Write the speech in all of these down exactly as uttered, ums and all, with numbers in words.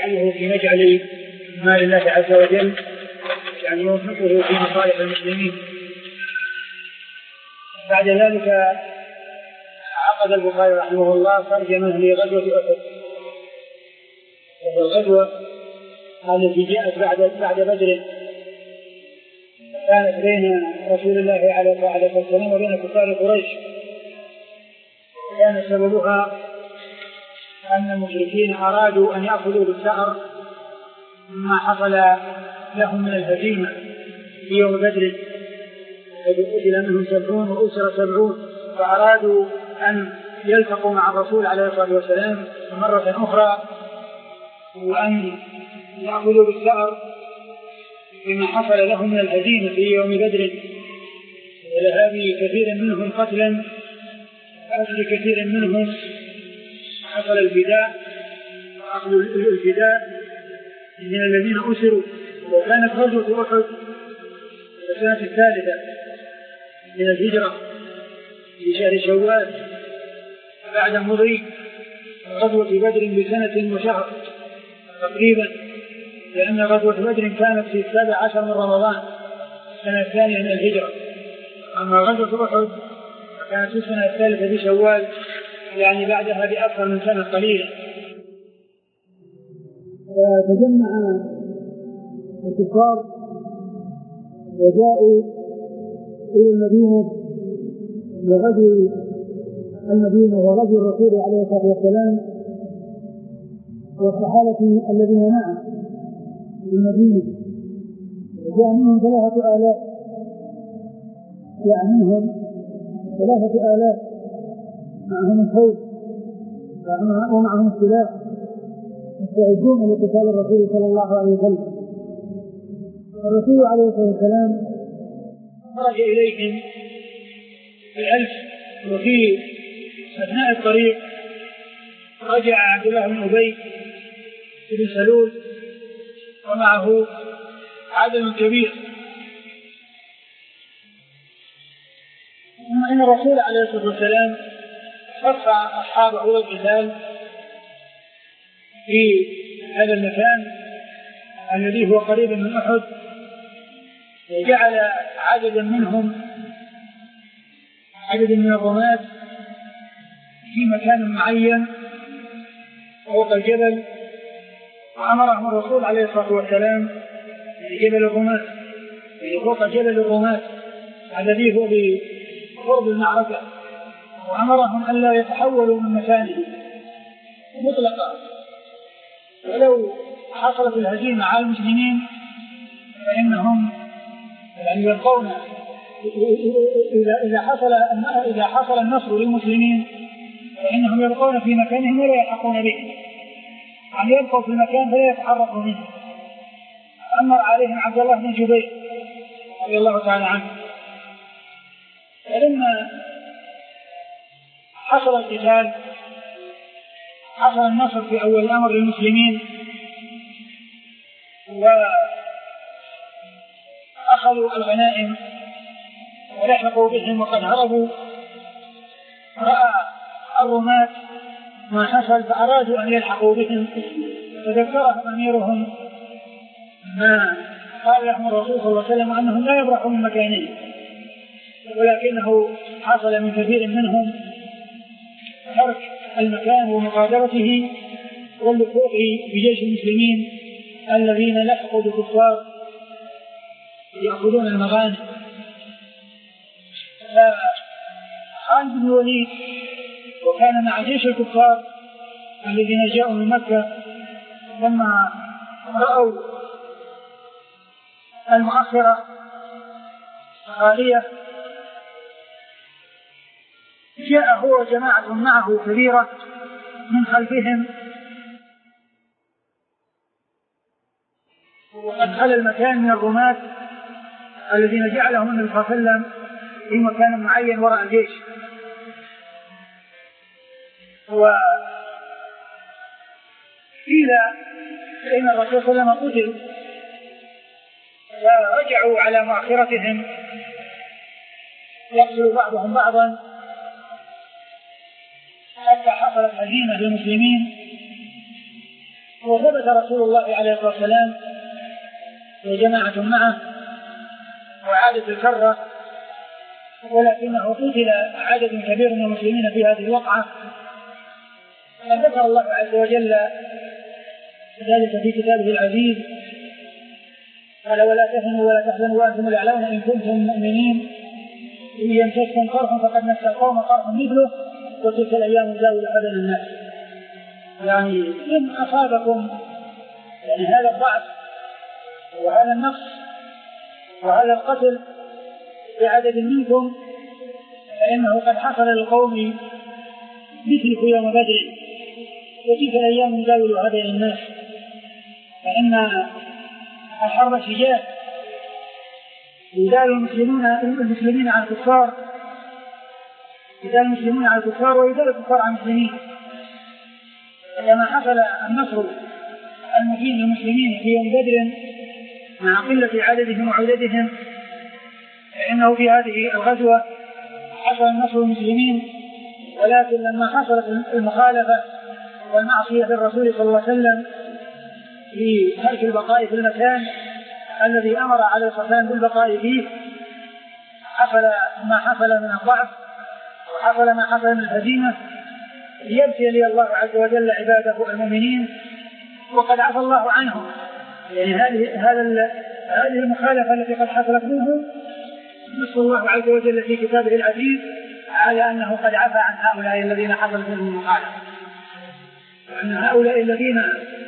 يجعله في مجعل مال الله عز وجل، يعني ينفقه في مصالح المسلمين. بعد ذلك عقد البخاري رحمه الله ترجمة لغزوة أحد، وهي الغزوة التي جاءت بعد بعد بدر، كانت بين رسول الله عليه الصلاة والسلام وبين كفار قريش. كان سببها أن المشركين أرادوا أن يأخذوا بالثأر مما حصل لهم من الهزيمة في يوم بدر، قتل منهم سبعون وأسر سبعون، فأرادوا أن يلتقوا مع الرسول عليه الصلاة والسلام مرة أخرى وأن يأخذوا بالثأر بما حصل لهم من الهزيمة في يوم بدر ولهاب كثير منهم قتلا، وأسر كثير منهم حصل الفداء وأخذ الفداء من الذين أسروا. وكانت غزوة أحد في السنة الثالثة من الهجرة في شهر شوال بعد مضي غزوة بدر بسنة وشهر تقريبا، لأن غزوة بدر كانت في السابع عشر من رمضان السنة الثانية من الهجرة، أما غزوة أحد كانت في السنة الثالثة بشوال، يعني بعدها بأكثر من سنة قليلة. فتجمع الكفار وجاءوا إلى المدينة لغزو المدينة وغزو الرسول عليه الصلاة والسلام والصحابة الذين معه في المدينة. جاء منهم ثلاثة آلاف جاء منهم ثلاثة آلاف معهم الخيل ومعهم السلاح مستعدون لقتال الرسول صلى الله عليه وسلم. الرسول عليه الصلاة والسلام خرج إليهم بألف، وفي أثناء الطريق رجع عبد الله بن أبي بن سلول ومعه عدد كبير. ثم إن الرسول عليه الصلاة والسلام رفع أصحابه للقتال في هذا المكان الذي هو قريب من أحد، وجعل عددا منهم عدد من الرماة في مكان معين فوق الجبل، وأمرهم الرسول عليه الصلاة والسلام بجبل الرماة، يعني فوق جبل الرماة الذي هو بقرب المعركة، وأمرهم ألا يتحولوا من مكانه مطلقا، ولو حصلت الهزيمة على المسلمين فإنهم يعني يبقون إذا حصل إذا حصل النصر للمسلمين فإنهم يبقون في مكانهم ولا يلحقون به، يعني يبقوا في المكان فلا يتحركوا منه. أمر عليهم عبد الله بن جبير رضي الله تعالى عنه. فلما حصل القتال حصل النصر في أول الأمر للمسلمين وأخذوا الغنائم ولحقوا بهم وقد هربوا. رأى الرماة ما حصل فأرادوا أن يلحقوا بهم، فذكرهم أميرهم ما قال لهم الرسول صلى الله عليه وسلم أنهم لا يبرحوا من مكانهم، ولكنه حصل من كثير منهم ترك المكان ومغادرته واللحوق بجيش المسلمين الذين لحقوا بالكفار يأخذون المغانم. فخالد بن الوليد وكان مع جيش الكفار الذين جاءوا من مكة لما رأوا المؤخرة خالية جاء هو جماعة معه كبيرة من خلفهم وقد خلى المكان من الرماة الذين جعلهم النبي صلى الله عليه وسلم في مكان معين وراء الجيش. وقيل إن الرسول صلى الله عليه وسلم قتل، فرجعوا على مؤخرتهم يقتل بعضهم بعضا حتى حصلت هزيمة للمسلمين وثبت رسول الله عليه الصلاة والسلام وجماعة معه وعادت الكرة، ولكنه قتل عدد كبير من المسلمين في هذه الوقعة. فذكر الله عز وجل ذلك في كتابه العزيز، قال: ولا تهنوا ولا تحزنوا وأنتم الأعلون إن كنتم مؤمنين إن يمسسكم قرح فقد مس القوم قرح مثله وتلك الأيام نداولها بين الناس. يعني إن أصابكم يعني هذا الضعف وهذا النقص وهذا القتل بعدد منكم فإنه قد حصل للقوم مثل في يوم بدر وتلك الأيام نداولها بين الناس. فإن الحرب شجاع يدال المسلمون المسلمين على الكفار، يدال المسلمون على الكفار ويدال الكفار على المسلمين. كما حصل النصر المبين للمسلمين في يوم بدر مع قلة عددهم وعددهم، فإنه في هذه الغزوة حصل النصر للمسلمين، ولكن لما حصلت المخالفة والمعصية للرسول صلى الله عليه وسلم في ترك البقاء في المكان الذي أمر عليه الصلاة والسلام بالبقاء فيه، حصل ما حصل من الضعف وحصل ما حصل من الهزيمة، ليبتلي الله عز وجل عباده المؤمنين وقد عفى الله عنهم. يعني هذه هذا هذه المخالفة التي قد حصلت منهم نص الله عز وجل في كتابه العزيز على أنه قد عفى عن هؤلاء الذين حصلت منهم المخالفة، وأن هؤلاء الذين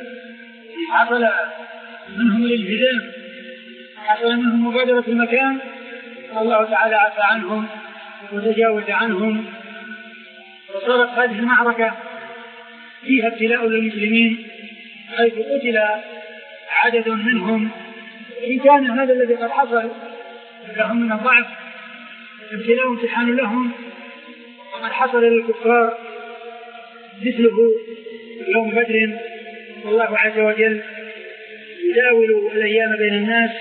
حصل منهم الانهزام حصل منهم مغادرة المكان الله تعالى عفى عنهم وتجاوز عنهم. وصارت هذه المعركة فيها ابتلاء للمسلمين حيث قتل عدد منهم، إن كان هذا الذي قد حصل لهم من الضعف ابتلاء امتحان لهم، وقد حصل للكفار مثله يوم بدر. والله عز وجل يداول الأيام بين الناس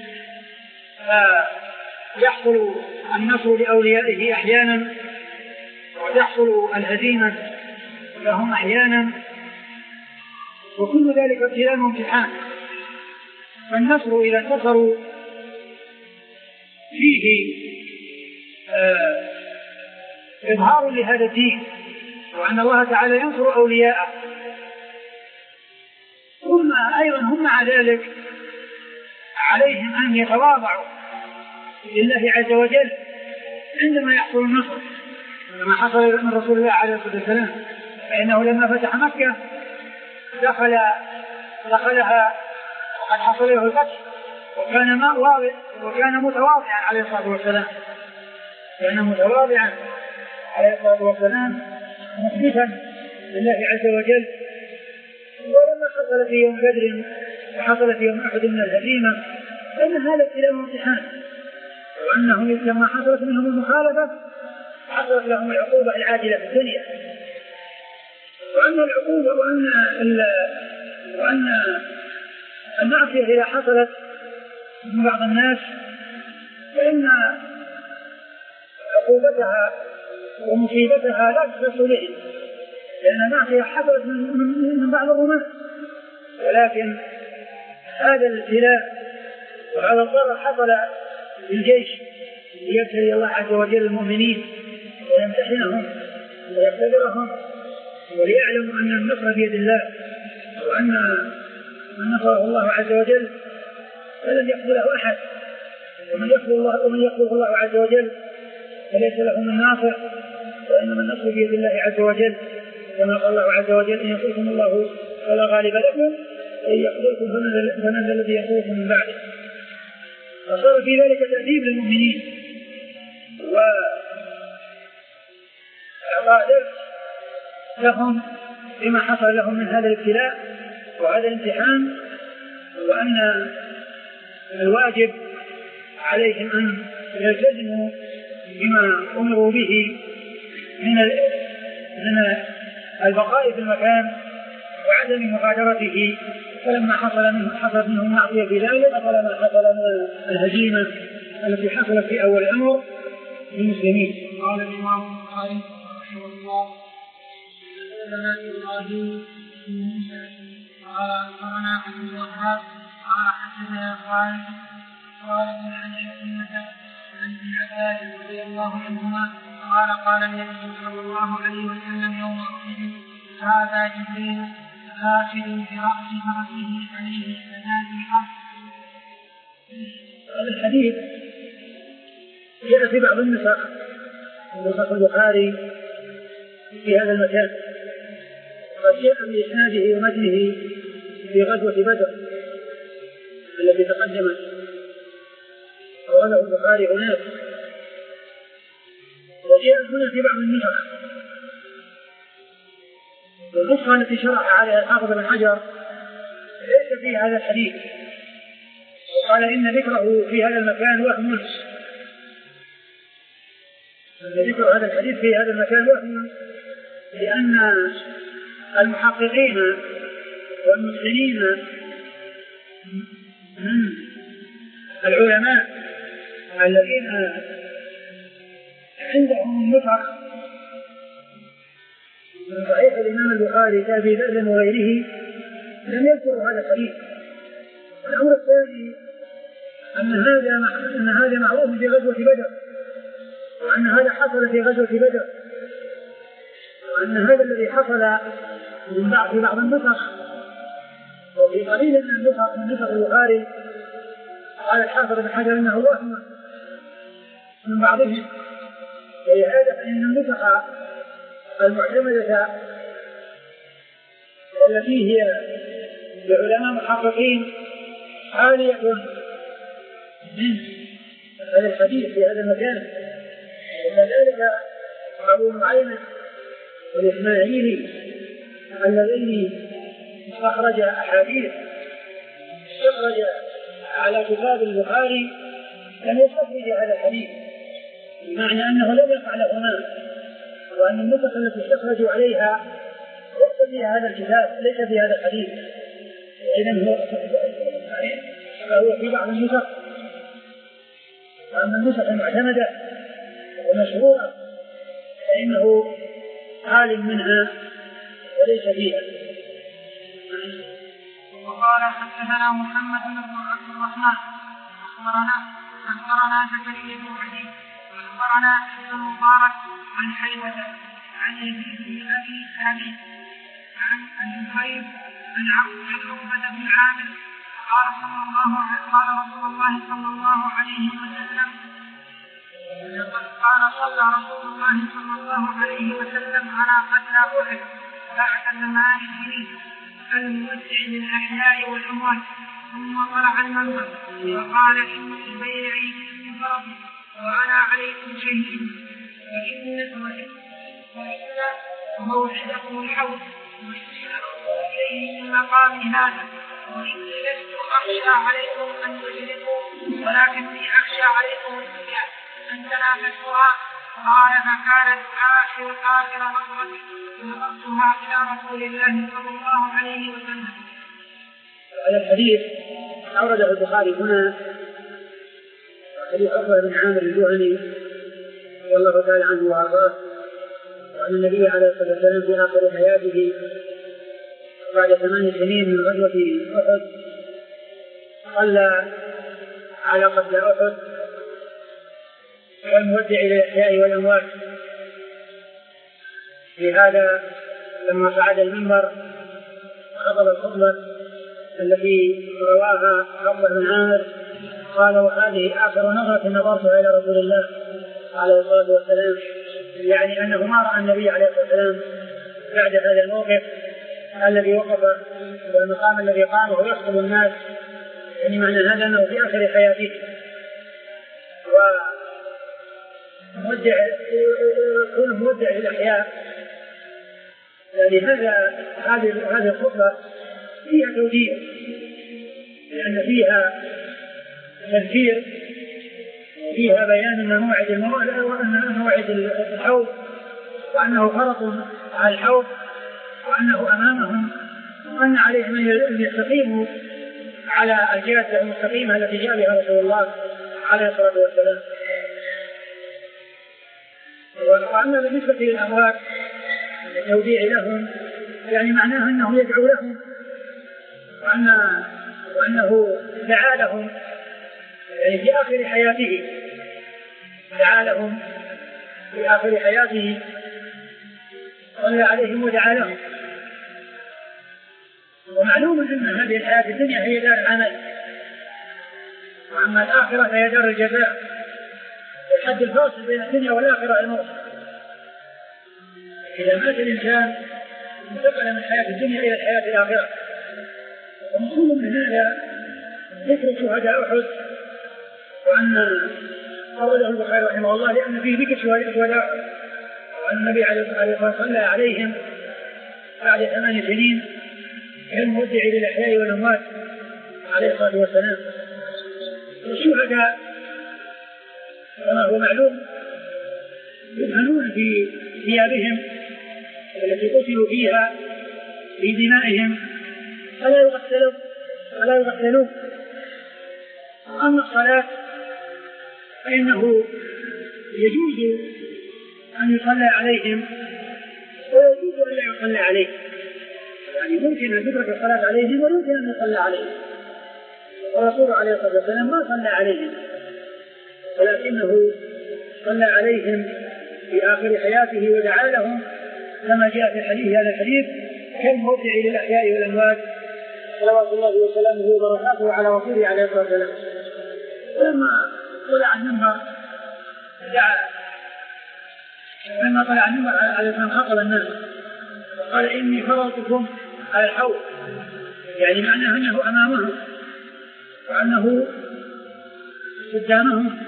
فيحصل النصر لأوليائه أحيانا وتحصل الهزيمة لهم أحيانا، وكل ذلك ابتلاء وامتحان. فالنصر إذا انتصروا فيه آه إظهار لهذا الدين وأن الله تعالى ينصر أولياءه، ثم أيضا هم مع ذلك عليهم أن يتواضعوا لله عز وجل عندما يحصل النصر، كما حصل من رسول الله عليه الصلاة والسلام، فإنه لما فتح مكة دخل دخلها وقد حصل له الفتح وكان ما واضع وكان متواضعا عليه الصلاة والسلام، كان متواضعا عليه الصلاة والسلام مخبتا لله عز وجل. ولما حصل في يوم بدر وحصل في يوم أحد من الهزيمة فإن هذا ابتلاء وامتحان، وأنهم لما حصلت منهم المخالفة حصلت لهم العقوبة العاجلة في الدنيا، وأن العقوبة وأن وأن المعصية إذا حصلت من بعض الناس فإن عقوبتها ومصيبتها لا تختص بهم، لأن المعصية حصلت من, من بعض الرماة، ولكن هذا الابتلاء وهذا الضرر حصل بالجيش ليبتلي الله عز وجل المؤمنين ويمتحنهم ويختبرهم وليعلموا أن النصر بيد الله، وأن من نصره الله عز وجل فلن يقبله أحد، ومن يقبل الله ومن يقبل الله عز وجل فليس له من ناصر، وإنما النصر بيد الله عز وجل، كما قال الله عز وجل: إن ينصركم الله فلا غالب لكم وإن يخذلكم فمن ذا الذي ينصركم من بعده. فصار في ذلك تأديب للمؤمنين وإعطاء درس لهم بما حصل لهم من هذا الابتلاء وهذا الامتحان، وأن الواجب عليهم أن يلتزموا بما أمروا به من من البقاء في المكان وعدم مغادرته. فلما حصل منهم حصل منهم معصية في ذلك حصل ما حصل من الهزيمة التي حصلت في أول الأمر للمسلمين. قال الإمام البخاري رحمه الله: حدثنا إبراهيم بن موسى قال أخبرنا عبد الوهاب قال حدثنا خالد قال عن عكرمة عن ابن عباس رضي الله عنهما قال قال النبي صلى الله عليه وسلم يوم أحد هذا جبريل آخذ برأس فرسه عليه منازل. هذا الحديث جاء في بعض النسخ نسخ البخاري في هذا المكان، وقد جاء بإسناده ومتنه في غزوة بدر التي تقدمت رواه البخاري هناك، وجاء هنا في بعض النسخ. النسخة التي شرح عليها الحافظ بن حجر ليس في هذا الحديث، وقال إن ذكره في هذا المكان وهم، أن ذكر هذا الحديث في هذا المكان وهم، لأن المحققين والمتقنين من العلماء الذين عندهم النسخ من صحيح الإمام البخاري كأبي ذر وغيره لم يذكروا هذا الحديث. الأمر الثاني أن هذا أن هذا معروف في غزوة بدر، وأن هذا حصل في غزوة بدر، وأن هذا الذي حصل من بعض في بعض النسخ وفي قليل من النسخ من نسخ البخاري قال الحافظ بن حجر إنه وهم من بعضهم، ولهذا فإن النسخ المعتمدة التي هي لعلماء محققين عالية من هذا الحديث في هذا المكان. وكذلك أبو معين والإسماعيلي اللذين استخرج أحاديث استخرج على كتاب البخاري لم يستخرج هذا الحديث، بمعنى أنه لم يقع لهما، وأن النسخ التي استخرجوا عليها ليس فيها هذا الكتاب، ليس في هذا الحديث. إذن هو فهو في بعض النسخ، وأما النسخ المعتمدة ومشهورة فإنه عالم منها وليس فيها. وقال حدثنا محمد بن عبد الرحمن أخبرنا أخبرنا زكريا بن علي أخبرنا ابن المبارك عن حيوة عن يزيد بن أبي ثابت عن الزهير عن عقبة بن عامر قال صلى الله قال رسول الله صلى الله عليه وسلم قال صلى رسول الله صلى الله عليه وسلم على قتلى أحد بعد ثمان سنين المودع للأحياء والأموات، ثم طلع المنبر وقال إن بيعي فرض وأنا عليكم شهيد، وإن وإن موعدكم الحوض واشتركوا إليه من مقام هذا، وإني لست أخشى عليكم أن تشركوا ولكني أخشى عليكم الدنيا أن تنافسوها. قال فكانت آخر آخر مرة نظرتها إلى رسول الله صلى الله عليه وسلم. هذا الحديث أورده البخاري هنا حديث عقبة بن عامر الجهني رضي الله تعالى عنه وأرضاه، وأن النبي عليه الصلاة والسلام في آخر حياته بعد ثمان سنين من غزوة أحد صلى على قتل أحد والمودع إلى الأحياء والأموات. لهذا لما صعد المنبر خطب الخطبة التي رواها عقبة بن عامر قال وهذه آخر نظرة نظرتها إلى رسول الله عليه الصلاة والسلام، يعني أنه ما رأى النبي عليه الصلاة والسلام بعد هذا الموقف الذي وقف والمقام الذي قامه يخطب الناس، يعني معنى هذا أنه في آخر حياته ومودع كل مودع للأحياء. يعني هذا هذه هذه الخطبة فيها توجيه، لأن فيها تذكير وفيها بيان أن موعد الموعد وأن موعد الحوض وأنه فرط على الحوض وأنه أمامهم، وأن عليهم أن يستقيموا على الجادة المستقيمة التي جاء بها رسول الله عليه الصلاة والسلام. وأما بالنسبة للأموات التوديع لهم يعني معناه أنه يدعو لهم وأن وأنه دعا لهم يعني في آخر حياته، دعا لهم في آخر حياته، صلى عليهم ودعا لهم. ومعلوم أن هذه الحياة الدنيا هي دار العمل، وأما الآخرة فهي دار الجزاء. الحد الفاصل بين الدنيا والآخرة الموت. إذا مات الإنسان انتقل من الحياة الدنيا إلى الحياة الآخرة. ومقول من هذا ذكر شهداء أحد، وأن قوله البخاري رحمه الله لأن فيه ذكر شهداء، وأن النبي عليه الصلاة والسلام صلى عليهم بعد ثمان سنين كالمودع للأحياء والأموات عليه الصلاة والسلام. الشهداء كما هو معلوم يدفنون في ثيابهم التي قتلوا فيها في دمائهم، فلا يغسلون ولا يغسلون. أما الصلاة فإنه يجوز أن يصلى عليهم ويجوز أن لا يصلى عليهم، يعني ممكن أن تدرك الصلاة عليهم ويمكن أن يصلى عليهم. والرسول عليه الصلاة والسلام ما صلى عليهم، ولكنه صلى عليهم في آخر حياته ودعا لهم كما جاء في الحديث هذا الحديث كالمودع للأحياء والأموات صلوات الله وسلامه وبركاته على رسوله عليه الصلاة والسلام. ولما طلع المنبر دعا، لما طلع المنبر على الإسلام خطب الناس قال إني فرضتكم على الحوض، يعني معناه أنه أمامهم وأنه قدامهم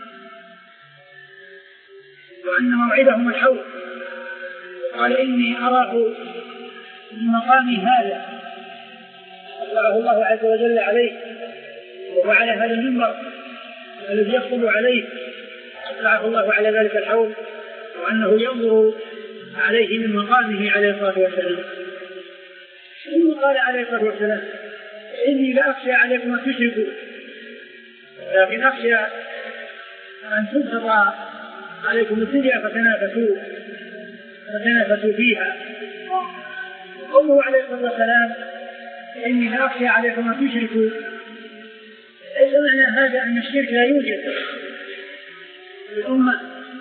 وأن موعدهم الحوض. قال إني أراه من مقامي هذا أطلعه الله عز وجل عليه، وعلى هذا المنبر الذي يخطب عليه أطلعه الله على ذلك الحوض، وأنه ينظر عليه من مقامه عليه الصلاة والسلام. ثم قال عليه الصلاة والسلام إني لا أخشى عليكم أن تشركوا، لكن أخشى أن تبسط عليكم الدنيا فتنافسوا فتنافسوا فيها. قوله عليه الصلاة والسلام إني لا أخشى عليكم أن تشركوا، ليس معنى هذا أن الشرك لا يوجد في الأمة،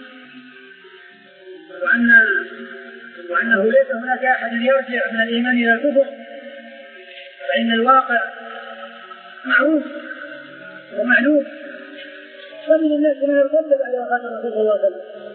وأن وأنه ليس هناك أحد يرجع من الإيمان إلى الكفر، فإن الواقع معروف ومعلوم. ومن الناس من يرتد بعد وفاة الرسول صلى الله عليه وسلم،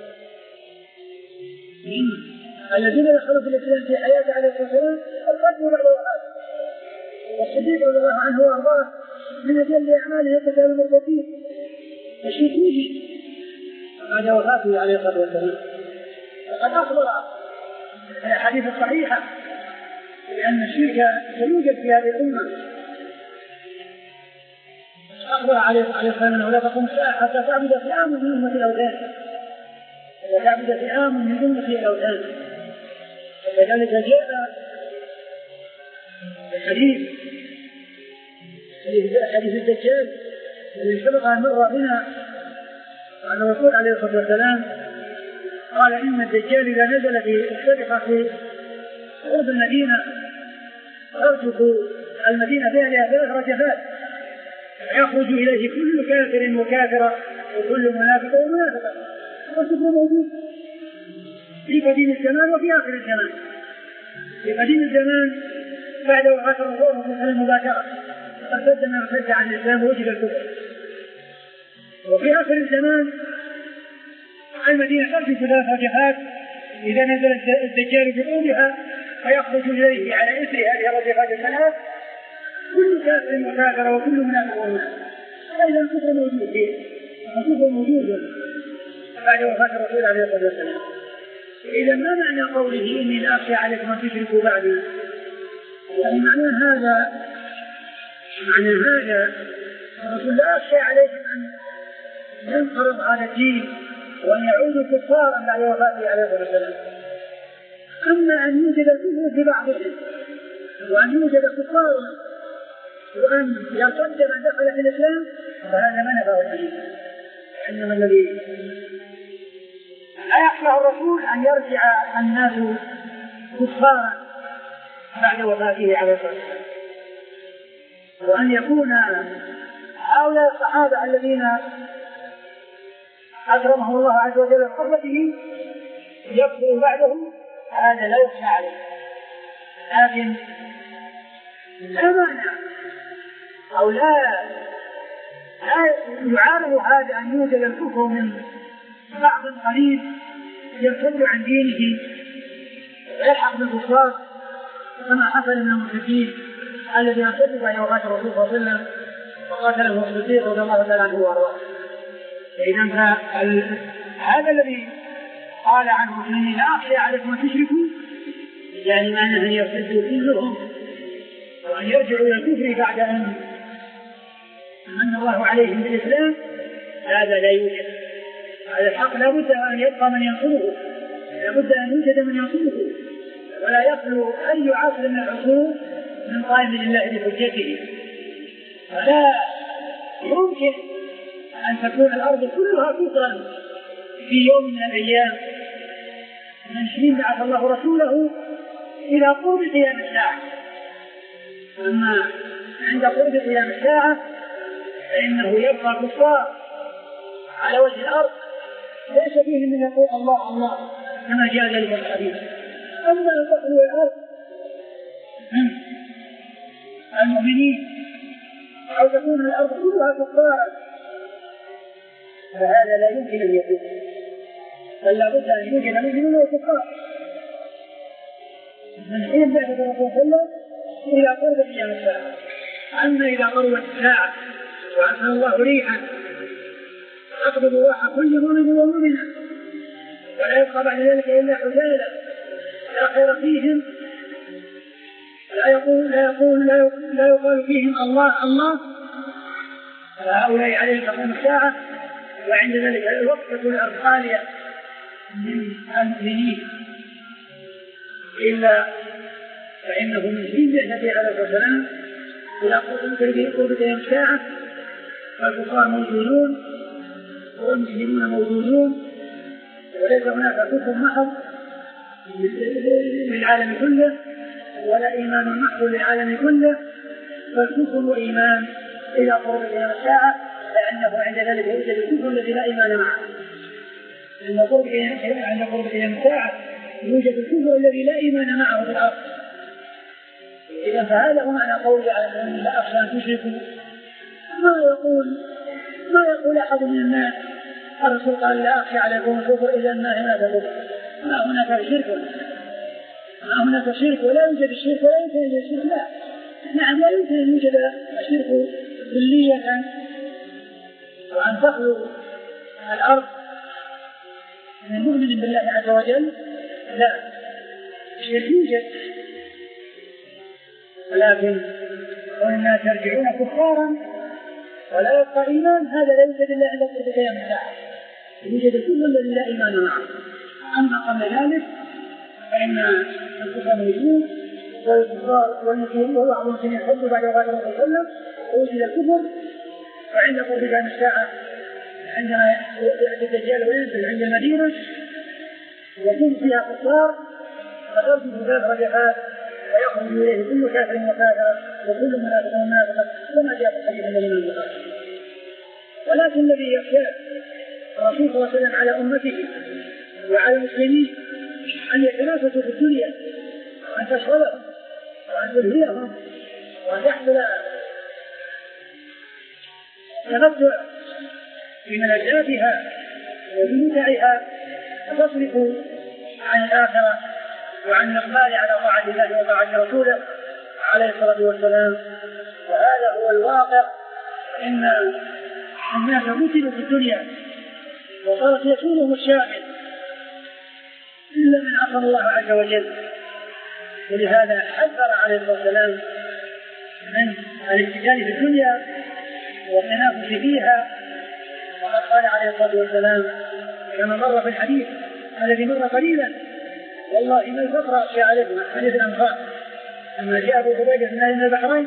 الذين دخلوا في الإسلام في حياته عليه الصلاة والسلام ارتدوا بعد وفاته. والصديق رضي الله عنه وأرضاه من أجل أعماله يتبع المرتدين، الشرك يوجد بعد وفاته عليه الصلاة والسلام. وقد أخبر في الأحاديث الصحيحة بأن الشرك يوجد في هذه الأمة. أخبر عليه الصلاة والسلام أنه لا تقوم الساعة حتى تعبد فئام من أمة الأوثان، وتعبد فئام من أمة الأوثان. وكذلك جاء الحديث حديث الدجال الذي سبق أن مر بنا عن الرسول عليه الصلاة والسلام قال إن الدجال إذا نزل في السرقة في قرب المدينة ترجف المدينة بها ثلاث رجفات، يخرج إليه كل كافر وكافرة وكل منافق ومنافقة. والكفر موجود في قديم الزمان وفي آخر الزمان. في قديم الزمان بعد وفاة الرسول صلى المباشرة ارتد من ارتد عن الإسلام ووجد الكفر. وفي آخر الزمان المدينة ترجف ثلاث رجفات إذا نزل الدجال بطولها فيخرج إليه على إثر هذه الرجفات الثلاث كل كافر وكافر وكل منافق ومنافق. فإذا الكفر موجود فيه، الكفر موجود بعد وفاة الرسول عليه الصلاة والسلام. إذا ما معنى قوله إني لا أخشى عليكم أن تشركوا بعدي؟ يعني معنى هذا معنى هذا الرسول لا أخشى عليكم أن ينقرض على الدين وأن يعودوا كفارا بعد وفاته عليه الصلاة والسلام. أما أن يوجد الكفر في بعضهم وأن يوجد كفار وأن يرتد من دخل في الإسلام فهذا ما نفعه الحديث. إنما الذي لا يخشى الرسول أن يرجع الناس كفارا بعد وفاته عليه الصلاة والسلام. وأن يكون هؤلاء الصحابة الذين أكرمهم الله عز وجل بصحبته يكفر بعدهم، هذا لا يخشى عليه. لكن لا مانع أو لا لا يعارض هذا أن يوجد الكفر من بعض قليل يرتد عن دينه ويلحق بالكفار، كما حصل من المشركين الذين ارتدوا بعد وفاة الرسول صلى الله عليه وسلم وقاتلهم الصديق رضي الله تعالى عنه وارضاه. إذا هذا الذي قال عنه إني لا أخشى عليكم أن تشركوا، يعني معناه أن يرتدوا كلهم وأن يرجعوا إلى الكفر بعد أن من الله عليهم بالإسلام، هذا لا يوجد. هذا الحق لا بد أن يبقى من ينصره، لا بد أن يوجد من ينصره، ولا يخلو أي عصر من العصور من قائم لله بحجته. ولا يمكن أن تكون الأرض كلها كفرا في يوم من الأيام من حين بعث الله رسوله إلى قرب قيام الساعة. أما عند قرب قيام الساعة فإنه يبقى كفار على وجه الأرض ليس فيه من يقول الله الله كما جاء ذلك الحديث. أما أن تخلو الأرض من المؤمنين أو تكون الأرض كلها كفارا فهذا لا يمكن أن يكون، بل لا بد أن يوجد مؤمنون وكفار من حين بعث الرسول صلى الله عليه وسلم إلى قرب قيام الساعة. أما إذا قربت الساعة وأرسل الله ريحا تقبض روح كل مؤمن ومؤمنة ولا يبقى بعد ذلك إلا حجاجا لا خير فيهم، لا يقول لا يقول لا يقول لا يقال فيهم الله الله، فهؤلاء عليهم تقوم الساعة، وعند ذلك الوقت تكون الأرض خالية من المؤمنين إلا فإنه من حين بعثته عليه الصلاة والسلام إلى قرب قيام الساعة والكفار موجودون والمسلمون موجودون، وليس هناك كفر محض للعالم كله ولا إيمان محض للعالم كله، فالكفر وإيمان إلى قرب قيام الساعة، لأنه عند ذلك يوجد الكفر الذي لا إيمان معه. عند قرب عند قرب قيام الساعة يوجد الكفر الذي لا إيمان معه في الأرض. إذا فهذا هو معنى قوله على أن لا أخشى أن تشركوا. ما يقول ما يقول أحد من الناس الرسول قال لا أخشى عليكم الكفر إلا أن هناك كفر، ما هناك شرك ما هناك شرك ولا يوجد الشرك ولا يمكن أن يوجد الشرك. لا نعم لا يمكن أن يوجد الشرك كلية وأن تخلو الأرض من مؤمن بالله عز وجل، لا الشرك يوجد، ولكن والناس يرجعون كفارا ولا يبقى إيمان، هذا لا يوجد إلا عند قرب قيام الساعة، يوجد الكفر الذي لا إيمان معه. أما قبل ذلك فإن الكفر موجود والكفار والمسلمين وبعض المسلمين يحبوا بعد وفاة الرسول صلى الله عليه وسلم ووجد الكفر. وعند قرب قيام الساعة عندما يأتي الدجال وينزل عند المدينة يكون فيها كفار فترجف ثلاث رجفات ويخرج إليه كل كافر وكافر وكل منافق ومنافقة كما جاء في الحديث الذي من البخاري. ولكن الذي يخشى الرسول صلى الله عليه وسلم على أمته وعلى المسلمين أن يتنافسوا في الدنيا وأن تشغلهم وأن تلهيهم وأن يحصل تمتع بملذاتها وبمتعها وتصرف عن الآخرة وعن الإقبال على طاعة الله وطاعة رسوله عليه الصلاة والسلام. وهذا هو الواقع، إن الناس فتنوا في الدنيا وصارت يسولهم الشاغل إلا من عصم الله عز وجل. ولهذا حذر عليه الصلاة والسلام من الاستجال في الدنيا والتنافس فيها، وقد قال عليه الصلاة والسلام كما مر في الحديث الذي مر قليلا والله ما الفقر أخشى عليكم حديث الأنفاق لما جاء أبو هريرة من البحرين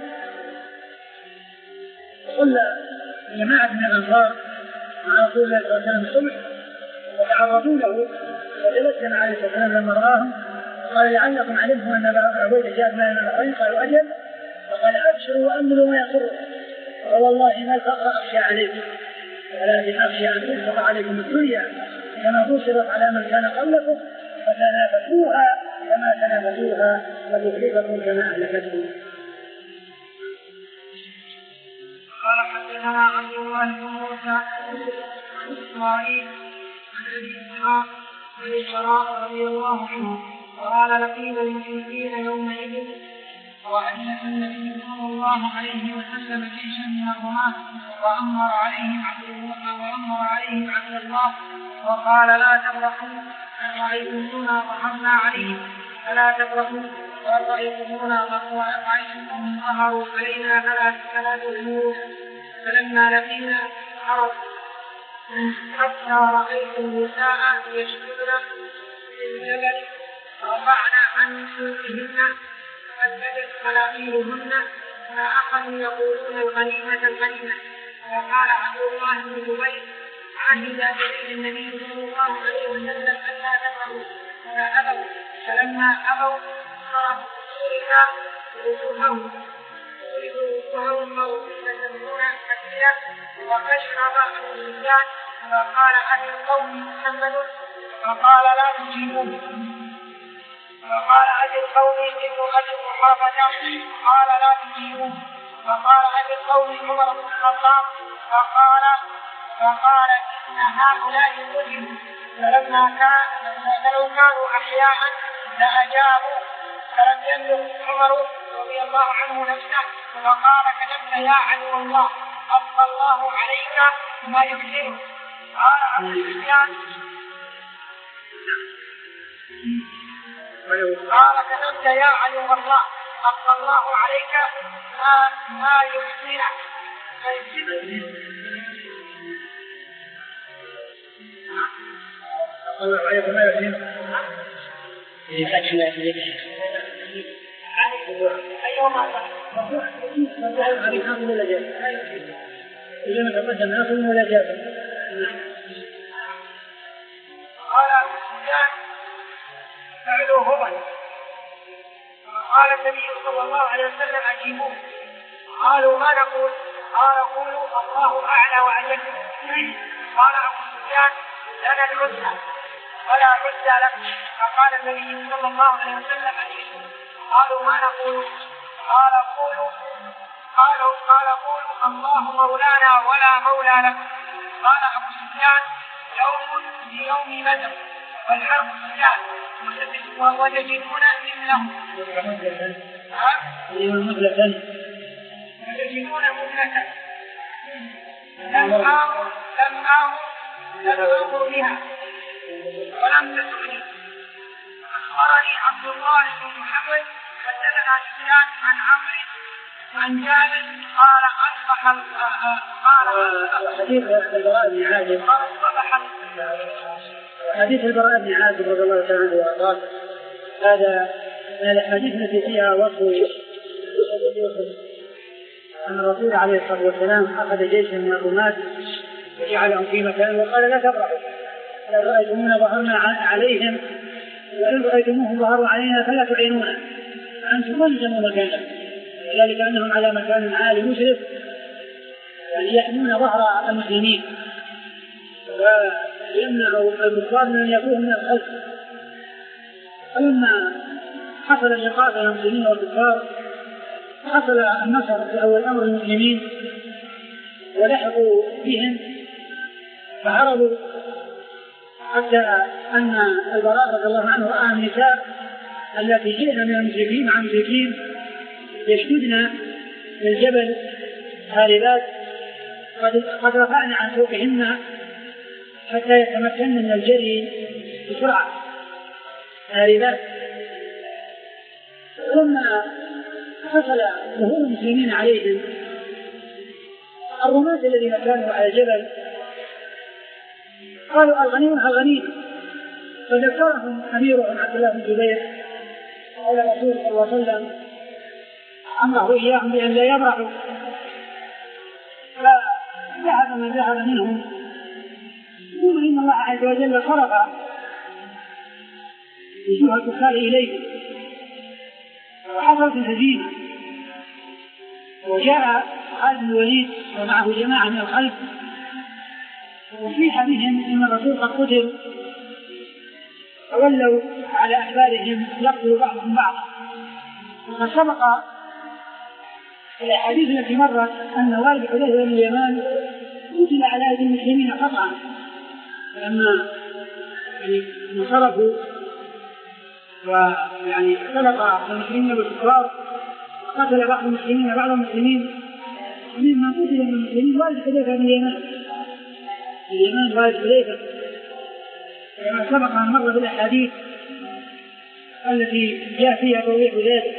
صلى جماعة من الأنصار مع رسول الله صلى الله عليه وسلم الصبح وتعرضوا له وتلسن عليه الصلاة والسلام لما رآهم قال لعلكم علمتم أن أبو هريرة جاء من البحرين؟ قالوا أجل. فقال أبشروا وأملوا ما يقروا، والله ما الفقر أخشى عليكم ولكن أخشى أن تنصر عليكم الدنيا كما نصرت على من كان قبلكم فتنافسوها كما تنافسوها وتهلككم كما أهلكتكم. قال حدثنا عبد الله بن موسى عن إسماعيل عن أبي إسحاق عن البراء رضي الله عنه قال لقينا المشركين يومئذ وأجلس النبي صلى الله عليه وسلم جيشا من الرماة وأمر عليهم عبد الله وأمر عليهم عبد الله وقال لا تفرحوا أن رأيتمونا ظهرنا عليهم فلا تفرحوا وأن رأيتمونا ورأيتموهم ظهروا علينا فلا تظهروا. فلما لقينا عرض حتى رأيت النساء يشكون في الجبل رفعنا عن سوقهن فسجد خلائلهن فأخذوا يقولون الغنيمة الغنيمة. فقال عبد الله بن جبير عهد إليه النبي صلى الله عليه وسلم ألا تفرحوا فأبوا فلما أبوا صرفوا وجوههم وجوههم موجودة كثيرا وأشرب اللسان فقال أهل القوم محمد فقال لا تجيبوه. فقال أهل القوم ابن أبي قحافة قال لا تجيبوه. فقال أهل القوم عمر بن الخطاب فقال فقال إن هؤلاء قتلوا فلما كان فلو كانوا أحياء لأجابوا. فلم يملك عمر رضي الله عنه نفسه فقال كذبت يا عدو الله أبقى الله عليك ما يكذبه. قال أبو سفيان قال كذبت يا عدو الله أبقى الله عليك ما ما يكذبه. الله عليك ما يكذبه. أيهما إذا ما تقدم ناكل ولا جاب. قال أبو سفيان فعلوا هبل. قال النبي صلى الله عليه وسلم أجيبوه. قالوا ما نقول؟ قال قولوا الله أعلى وأجل. قال أبو سفيان لنا العزى ولا عزى لك. فقال النبي صلى الله عليه وسلم أجيبوه. قالوا ما نقول؟ قال قولوا قالوا قال قولوا الله مولانا ولا مولى لك. قال أبو سفيان يوم ليوم بدر والحرب سجال وتجدون مثله وتجدون مهلكا لم آمر لم آمر لم آمر بها ولم تسعني. أخبرني عبد الله بن محمد حدثنا سفيان عن عمرو عن جابر قال أصبح قال حديث البراء بن عازب قال أصبح حديث البراء بن عازب رضي الله تعالى عنه وارضاه هذا من الاحاديث التي فيها وصف ان الرسول عليه الصلاه والسلام اخذ جيشا من الرماة وجعلهم في مكان وقال لا تفرحوا لو رايتمونا ظهرنا عليهم وان رايتموهم ظهروا علينا فلا تعينونا انتم الزموا مكانهم ذلك انهم على مكان عالي مشرف يعني يحمون ظهر المسلمين ويمنعوا الكفار من ان يكونوا من الخلف. فلما حصل اللقاء بين المسلمين والكفار حصل النصر في اول امر المسلمين ولحقوا بهم فعرضوا حتى ان البراء رضي الله عنه راى النساء التي جئن من المشركين مع المشركين يشددن من الجبل هاربات قد رفعنا عن سوقهن حتى يتمكن من الجري بسرعة هاربات. ثم حصل ظهور المسلمين عليهم الرماة الذين كانوا على الجبل قالوا الغنيمة الغنيمة فذكرهم أميرهم عبد الله بن جبير قال رسول صلى الله عليه وسلم أمره إياهم بأن لا يبرحوا فذهب من ذهب منهم ثم إن الله عز وجل صرف وجوه الكفار إليه وحصلت الهزيمة وجاء خالد بن الوليد ومعه جماعة من الخلف وصيح بهم إن الرسول قد قتل، فولوا على أحبارهم يقتل بعضهم بعضا. وقد سبق في الأحاديث التي مرت أن والد حذيفة بن اليمان قتل على أيدي المسلمين قطعا لما يعني انصرفوا ويعني اختلط المسلمين بالكفار وقتل بعض المسلمين بعض المسلمين، ومما قتل من المسلمين والد حذيفة بن اليمان اليمان والد حذيفة، كما سبق أن مر بالأحاديث التي جاء فيها توضيح ذلك.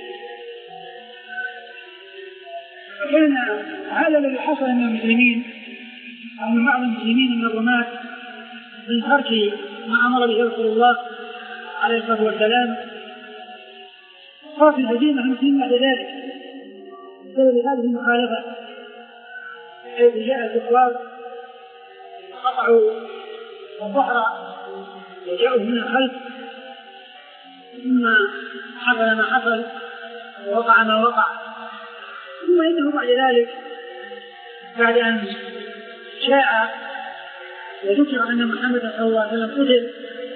فكان هذا الذي حصل من المسلمين أو من بعض المسلمين من الرماة من ترك ما أمر به رسول الله عليه الصلاة والسلام صارت الهزيمة المسلمين بعد ذلك بسبب هذه المخالفة، حيث جاء الكفار قطعوا الظهر وجاءوا من الخلف، ثم حصل ما حصل ووقع ما وقع، ثم إنه بعد ذلك بعد أن شاء وذكر أن محمد صلى الله عليه وسلم قتل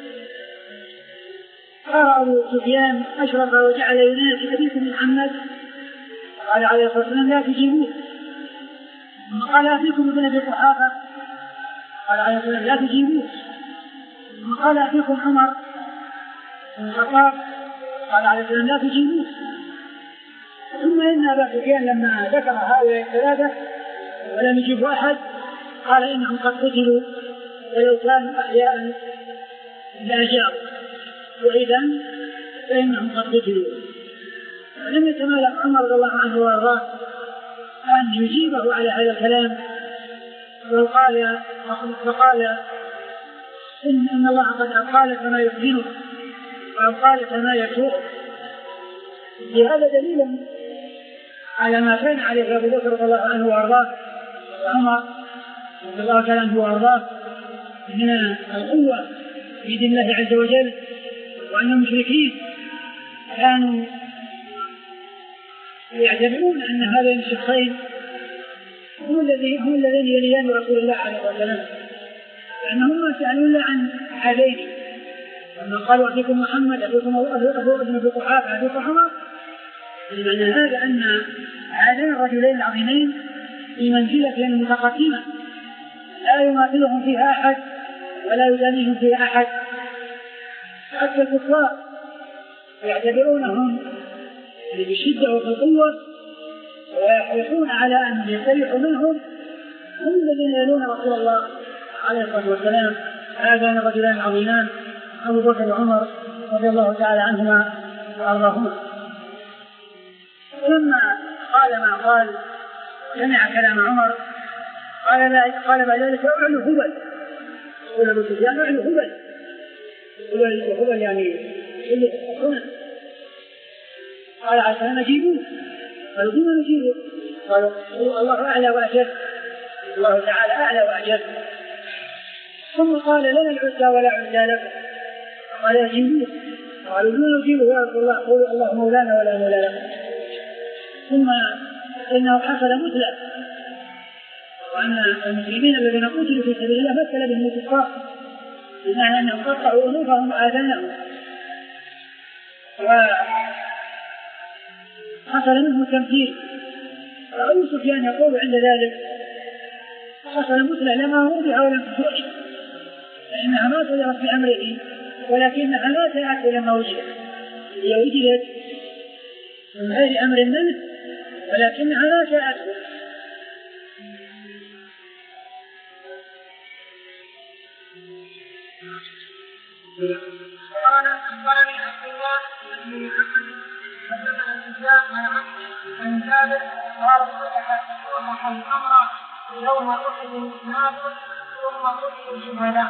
قال أبو سفيان أشرف وجعل ينادي أبيكم محمد، قال عليه الصلاة والسلام لا تجيبوه، ثم قال أبيكم ابن أبي قحافة، قال عليه الصلاة والسلام لا تجيبوه، ثم قال أبيكم عمر بن الخطاب، قال عليه الصلاة والسلام لا تجيبوه. ثم إن أبا سفيان لما ذكر هؤلاء الثلاثة ولم يجيب أحد قال إنهم قد قتلوا ولو كانوا أحياء لأجابوا، وإذا فإنهم قد قتلوا. ولم يتمالك عمر رضي الله عنه وارضاه أن يجيبه على هذا الكلام، وقال فقال إن, إن الله قد أقال كما يحزنه وأقال كما يسوء. بهذا دليل على ما كان عليه أبو بكر رضي الله عنه وارضاه وعمر رضي الله تعالى عنه وارضاه من القوة في دين الله عز وجل، وأن المشركين كانوا يعتبرون أن هذين الشخصين هم الذين هم الذين يليان رسول الله عليه الصلاة والسلام، لأنهم ما سألوا إلا عن هذين، لما قالوا أبيكم محمد أبيكم أبو ابن أبي قحافة أبيكم عمر، لأن هذا أن هذين الرجلين العظيمين في منزلة متقدمة لا يماثلهم فيها أحد ولا يدانيهم فيها أحد، حتى الكفار يعتبرونهم بالشدة وفي القوة ويحرصون على أن يستريحوا منهم، هم الذين يلون رسول الله عليه الصلاة والسلام هذان الرجلان العظيمان أبو بكر وعمر رضي الله تعالى عنهما وأرضاهما. ثم قال ما قال سمع كلام عمر قال قال بعد ذلك أعلو هبل، يقول أبو سفيان أعلو هبل، يقول هبل يعني هنا، قال عسى نجيبه، قالوا بما نجيبه؟ قالوا الله أعلى وأجل، الله تعالى أعلى وأجل. ثم قال لنا العزى ولا عزى لكم، قال يجيبوه، قالوا بما نجيبه يا رسول الله؟ قولوا الله مولانا ولا مولى لكم. ثم إنه حصل مثلى، وأن المسلمين الذين قتلوا في سبيل الله مثل بهم الكفار، بمعنى أنهم قطعوا أنوفهم وآذانهم، وحصل منه تمثيل. وأبو سفيان يقول عند ذلك حصل مثلى لما وضع ولم تسوء، فإنها ما صدرت بأمره ولكنها ما ساءت لما وجدت، هي وجدت من غير أمر منه ولكنها لا ساءت. قال أخبرني عبد الله بن محمد حدثنا الإسلام عن عمرو عن ثابت قال فتحت روح الأمر يوم أحد ناس ثم قتلوا الشهداء.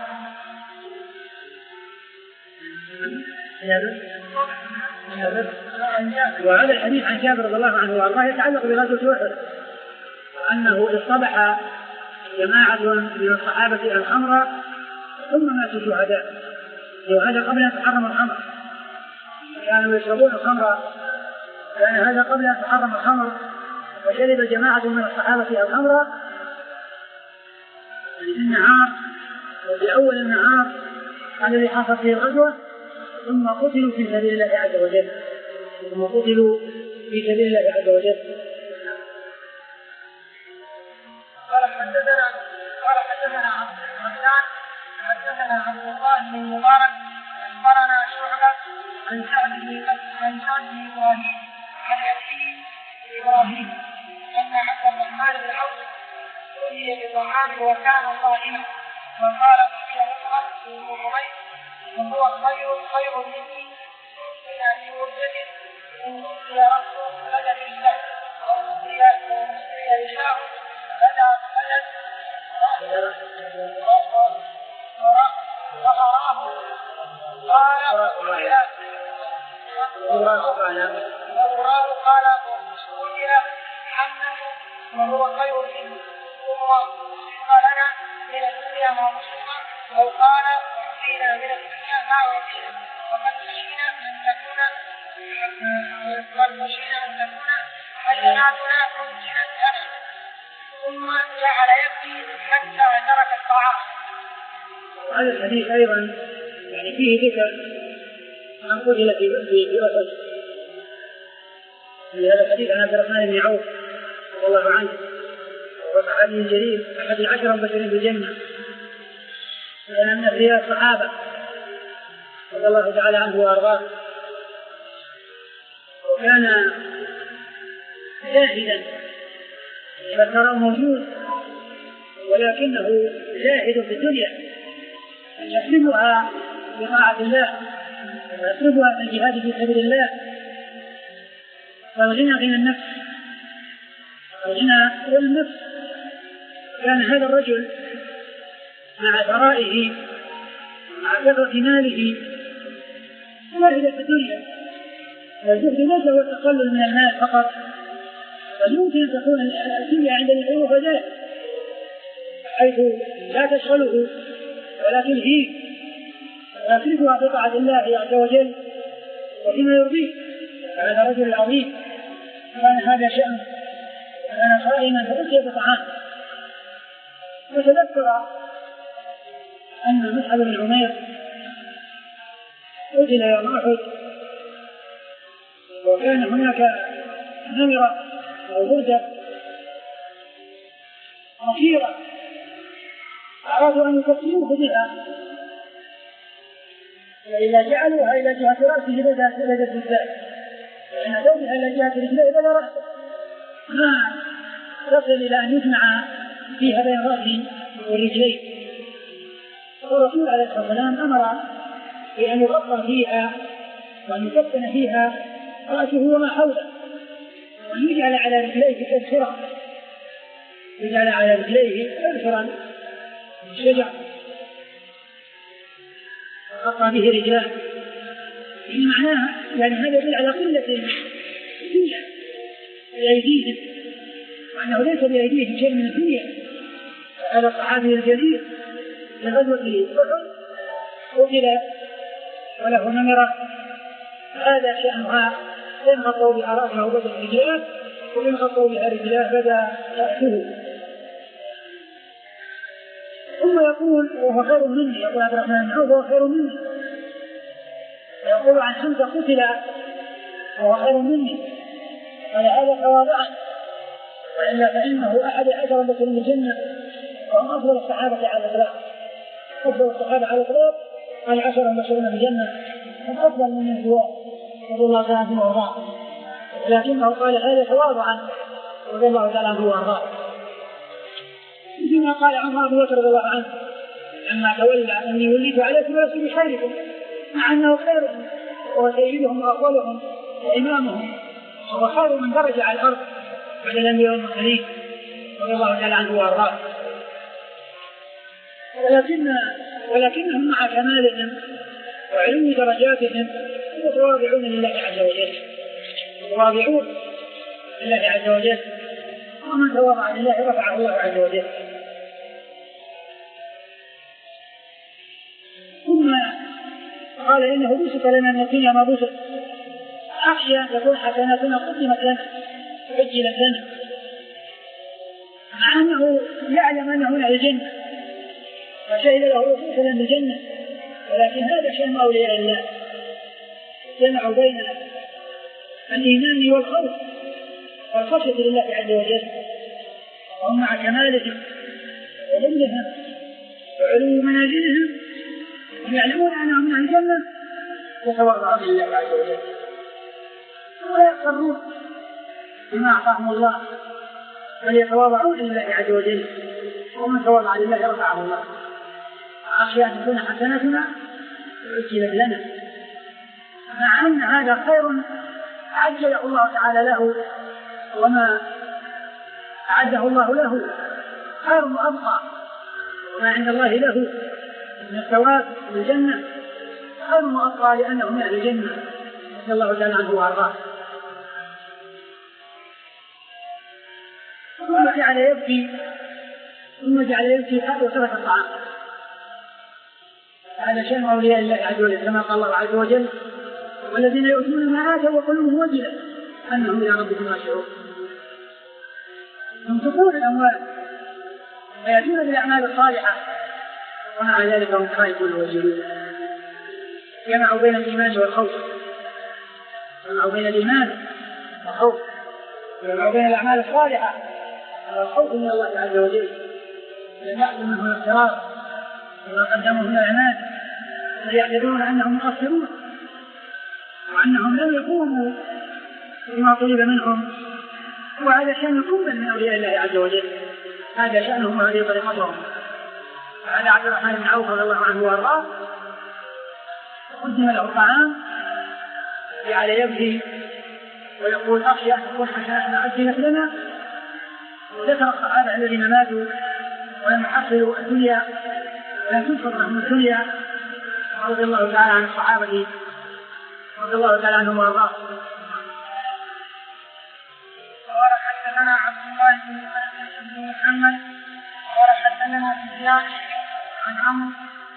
وهذا الحديث عن جابر رضي الله عنه وارضاه يتعلق بغزوة أحد، أنه اصطبح جماعة من الصحابة الخمر ثم ماتوا شهداء، وهذا قبل أن تحرم الخمر، كانوا يشربون الخمر، كان هذا قبل أن تحرم الخمر وشرب جماعة من الصحابة الخمر في النهار وفي أول النهار الذي حصل فيه الغزوة، ثم قتلوا في سبيل الله عز وجل ثم قتلوا في سبيل الله عز وجل. قال حدثنا قال حدثنا عبد الرحمن حدثنا عبد الله بن مبارك أخبرنا شعبة عن سعد بن عن سعد بن إبراهيم عن أبيه إبراهيم أن عبد الرحمن بن عوف أتي بطعام وكان صائما فقال أتي مصعب بن عمير وهو خير خير مني من أبي مرتد إن أتي رأسه بدل الله أو أتي رجاه بدأ بدل وأراه قال قال سئل حمد وهو خير منه ثم قال لنا من الدنيا ما مصيبا أو قال أعطينا من الدنيا ما أعطينا وقد خشينا أن تكون قد خشينا أن تكون حسناتنا ممكنة لنا ثم جعل يبكي حتى ترك الطعام. هذا الحديث أيضا يعني فيه ذكر من قتل في في أحد. هذا الحديث عن عبد الرحمن بن عوف رضي الله عنه وصحابي جليل أحد العشرة المبشرين بالجنة، لأن من أثرياء الصحابة رضي الله تعالى عنه وأرضاه، وكان زاهدا فالثراء موجود ولكنه زاهد في الدنيا يحسبها بطاعة الله ويحسبها في الجهاد في سبيل الله. فالغنى غنى النفس الغنى والنفس. كان هذا الرجل مع ثرائه مع كثرة ماله زاهد في الدنيا. الزهد ليس هو التقلل من المال فقط، بل يمكن أن تكون الدنيا عند العلو فزاد حيث لا تشغله ولا تلهيه ويصرفها بطاعة الله عز وجل وفيما يرضيه. هذا رجل عظيم كان هذا شأنه، كان صائما فأتي بطعام. وتذكر أن مصعب بن عمير قتل يوم أحد، وكان هناك نمرة أو بردة خطيرة أرادوا أن يكسروه بها، وإذا جعلوها إلى جهة رأسه بدأت بالذات، لأن دوبها إلى جهة رجليه بدا رأسه ما تصل إلى أن يجمع فيها بين رأسه ورجليه. والرسول عليه الصلاة والسلام أمر بأن يغطى فيها وأن يكفن فيها رأسه وما حوله، وأن يجعل على رجليه أبصرا يجعل على رجليه أبصرا من شجر غطى به رجلاه. يعني معناها يعني هذا يدل على قلة الدنيا بأيديهم، وأنه ليس بأيديهم شيء من الدنيا. هذا الصحابي الجليل في غزوة أحد قتل وله نمرة، هذا شأنها إن غطوا بها رأسه بدأ رجلاه، وإن غطوا بها رجلاه بدأ رأسه. ثم يقول وهو خير مني، يقول عبد الرحمن بن عوف وهو خير مني، يقول عن حمزة قتل وهو خير مني، قال هذا تواضعا، وإلا فإنه أحد عشر المبشرين بالجنة وهم أفضل الصحابة على الإطلاق. أفضل الصحابة على الإطلاق العشر المبشرين بالجنة هم أفضل من الجوار رضي الله تعالى عنه وارضاه، لكنه قال هذا تواضعا رضي الله تعالى عنه وارضاه. فيما قال عمر بن بكر رضي الله عنه لما تولى اني وليت عليكم ولست بخيركم، مع انه خيرهم وهو سيدهم وافضلهم وامامهم وهو خير من درج على الارض بعد الانبياء والمرسلين رضي الله تعالى عنه وارضاه. ولكن ولكنهم مع كمالهم وعلو درجاتهم يتواضعون لله عز وجل، يتواضعون لله عز وجل، ومن تواضع لله رفعه الله عز وجل. ثم قال إنه بسط لنا من الدنيا ما بسط، أخشى أن تكون حسناتنا قدمت لنا عجلت لنا مع أنه يعلم أنه من أهل الجنة وشهد له الرسول صلى بالجنة، ولكن هذا شأن أولياء الله، جمعوا بين الإيمان والخوف والخشية لله عز وجل، وهم مع كمالهم وظلهم وعلو منازلهم ويعلمون أنهم من أهل الجنة يتوضعون لله عز وجل ولا يقرون بما أعطاهم الله، بل يتواضعون لله عز وجل، ومن تواضع لله رفعه الله. أخشى أن تكون حسناتنا عجلت لنا، مع أن هذا خير عجله الله تعالى له، وما أعده الله له خير وأبقى، وما عند الله له من الثواب من الجنة خير وأبقى، لأنه من أهل الجنة رضي الله تعالى عنه وأرضاه. ثم جعل يبكي ثم جعل يبكي حتى وترك الطعام. هذا شأن أولياء الله عز وجل، كما قال الله عز وجل: والذين يؤتون ما آتوا وقلوبهم وجلة أنهم إلى ربهم راجعون. ينفقون الأموال ويأتون بالأعمال الصالحة ومع ذلك هم خائفون وجلون. جمعوا بين الإيمان والخوف، جمعوا بين الإيمان والخوف، جمعوا بين الأعمال الصالحة والخوف من الله عز وجل، لم يعلم منه الاضطرار وما قدموا من العناد، بل يعتبرون أنهم مقصرون وأنهم لم يقوموا بما طلب منهم. وهذا شأن كل من أولياء الله عز وجل، هذا شأنهم وهذه طريقتهم. وعلى عبد الرحمن بن عوف رضي الله عنه وارضاه قدم له الطعام جعل يبكي ويقول: أخشى أن تكون حسناتنا عجلت لنا. وذكر الصحابة الذين ماتوا ولم يحصلوا الدنيا ولم تنفق لهم الدنيا، رضي الله تعالى عن الصحابة رضي الله تعالى عنهم وارضاه. قال حدثنا عبد الله بن محمد قال حدثنا سفيان عن عمرو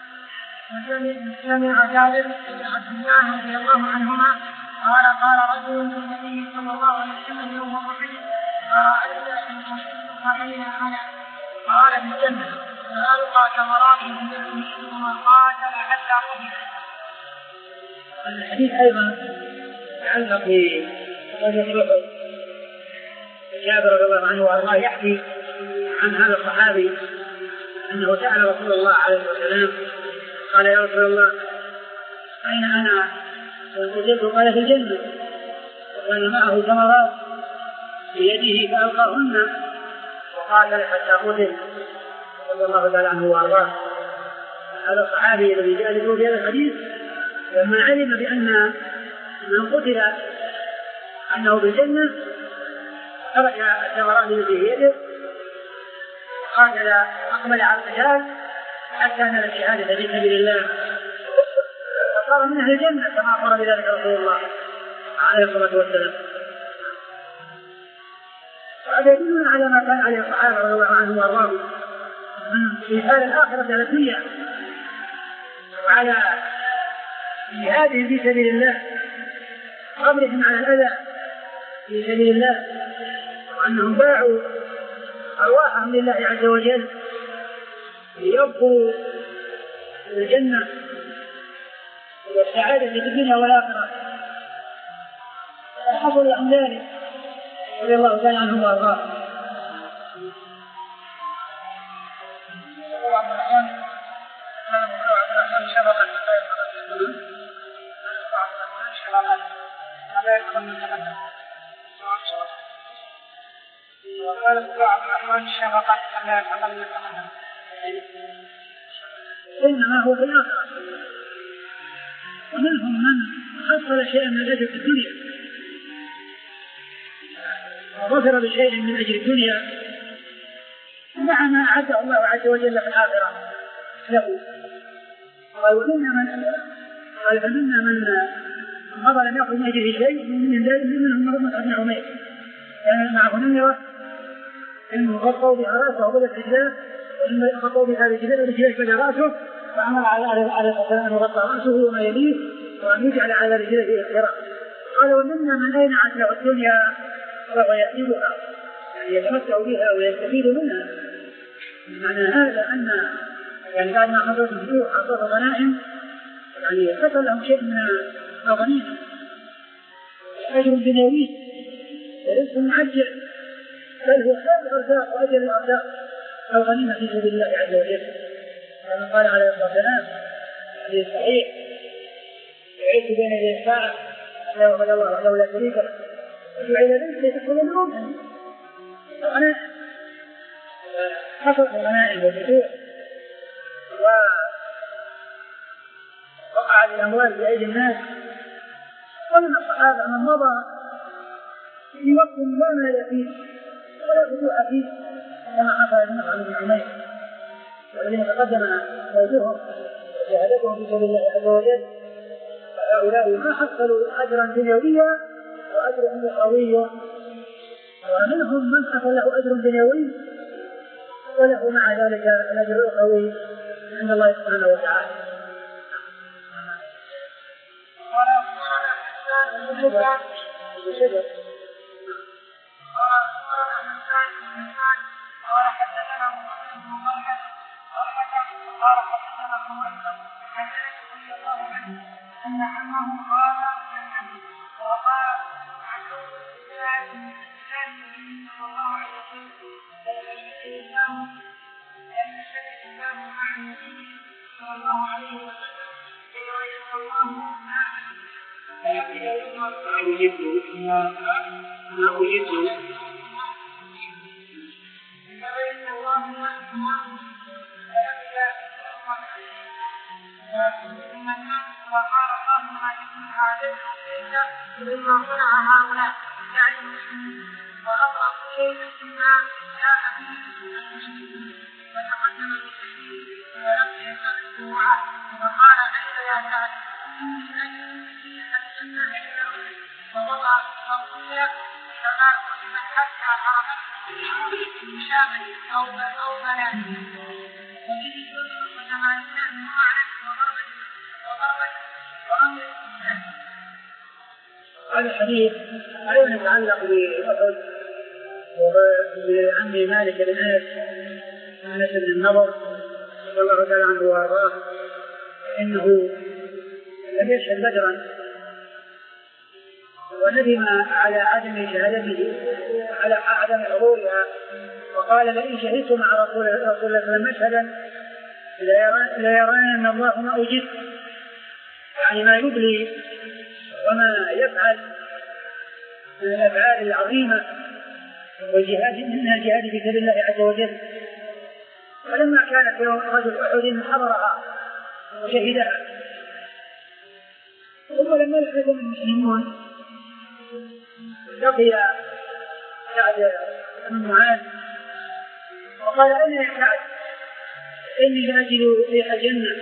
سمع جابر بن عبد الله رضي الله عنهما قال: قال رجل للنبي صلى الله عليه وسلم يوم أحد: أرأيت إن كنت فأين أنا؟ قال: في الجنة، فألقى ثمرات من يده ثم قاتل حتى قتل. الحديث أيضا يتعلق برجل أحد. جابر رضي الله عنه وارضاه يحكي عن هذا الصحابي أنه سأل رسول الله عليه وسلم قال: يا رسول الله أين أنا؟ فقلت: قال: في الجنة. وكان معه ثمرات بيده فألقاهن وقاتل حتى قتل رضي الله تعالى عنه وارضاه. هذا الصحابي الذي جاء له في هذا الحديث لما علم بأن من قتل أنه بالجنة خرج الثمرات التي في يده وقاتل أقبل على القتال حتى نال الشهادة في سبيل الله فصار من أهل الجنة كما أخبر بذلك رسول الله عليه الصلاة والسلام. وهذا يدل على ما كان عليه الصحابة رضي الله عنهم وارضاهم من إيثار الآخرة على الدنيا وعلى جهادهم في سبيل الله وصبرهم على الأذى في سبيل الله، وأنهم باعوا أرواحهم لله عز وجل ليبقوا الجنة والسعادة في الدنيا والآخرة. حصل لهم ذلك رضي الله تعالى عنهم وارضاهم. وقال عبد الرحمن شفقا فلا يفعل من تقدم. إنما هو في الآخرة، ومنهم من حصل شيئا من أجل الدنيا وظفر بشيء من أجل الدنيا مع ما أعده الله عز وجل في الآخرة له. قال: ومنا من قال فمنا من مضى لم يأخذ من أجله شيء من ذلك منهم مرضى بن عمير كان معه نمرة إنه غطوا بها رأسه وبدت رجلاه وإن غطوا بها رجلاه ورجلاه بدا رأسه فأمر على القتال أن يغطى رأسه وما يليه وأن يجعل على رجليه اختراق. قال: ومنا من أين عتله الدنيا وهو يأتيها، يعني يتمتع بها ويستفيد منها. معنى هذا أن يعني بعد ما حضرت الفتوح حضرت غنائم يعني حصل لهم شيء من الغنيمة، أجر دنيوي ورزق معجل، بل هو خير الأرزاق وأجر الأرزاق الغنيمة في سبيل الله عز وجل، كما قال عليه الصلاة والسلام في الصحيح: يعيش بين يدي الساعة لا يعبد الله وحده لا شريك له وجعل رزقي تحت الأمر. أنا حصل الغنائم والفتوح ووقع الأموال بأيدي الناس، ومن الصحابة من مضى في وقت لا مال فيه ولا فتوح فيه كما حصل لمصعب بن عمير والذين تقدم موتهم وشهادتهم في سبيل الله عز وجل، فهؤلاء ما حصلوا أجرا دنيويا وأجرهم أخروي، ومنهم من حصل له أجر دنيوي وله مع ذلك الأجر الأخروي عند الله سبحانه وتعالى. أن عمه قال وقال عن الله النبي صلى الله عليه وسلم: لأن شهد الله مع النبي صلى الله عليه وسلم ويرضى الله ما أوجدت ما أوجدت فبين الله ما ثم الناس وقال الله ما يكون عليه مما صنع هؤلاء يعني المسلمين، وأطرق شيء مما جاء به المسلمين وتقدم بالتكبير ولم يزل معه وقال: كيف يا سعد إني أجد الجنة عنده، ووضع الصوتية فما كتب حتى عرفت بشامل أو أو بنات وفيه وثمانين نوعا وضربة وضربة وأمر. هذا الحديث أيضا يتعلق بأحد وبعم مالك بن أنس أنس بن النضر رضي الله تعالى عنه وأرضاه، إنه لم يشهد بدرا وندم على عدم شهادته على عدم حضورها، وقال: لئن شهدت مع رسول الله صلى الله عليه وسلم مشهدا لا يران أن الله ما أوجدت، يعني ما يبلي وما يفعل من الأفعال العظيمة والجهاد من الجهاد في سبيل الله عز وجل. فلما كانت يوم رجل أحد حضرها وشهدها، ثم لما لحق المسلمون لقي سعد بن معاذ وقال: أين يا سعد؟ إني لأجد ريح الجنة.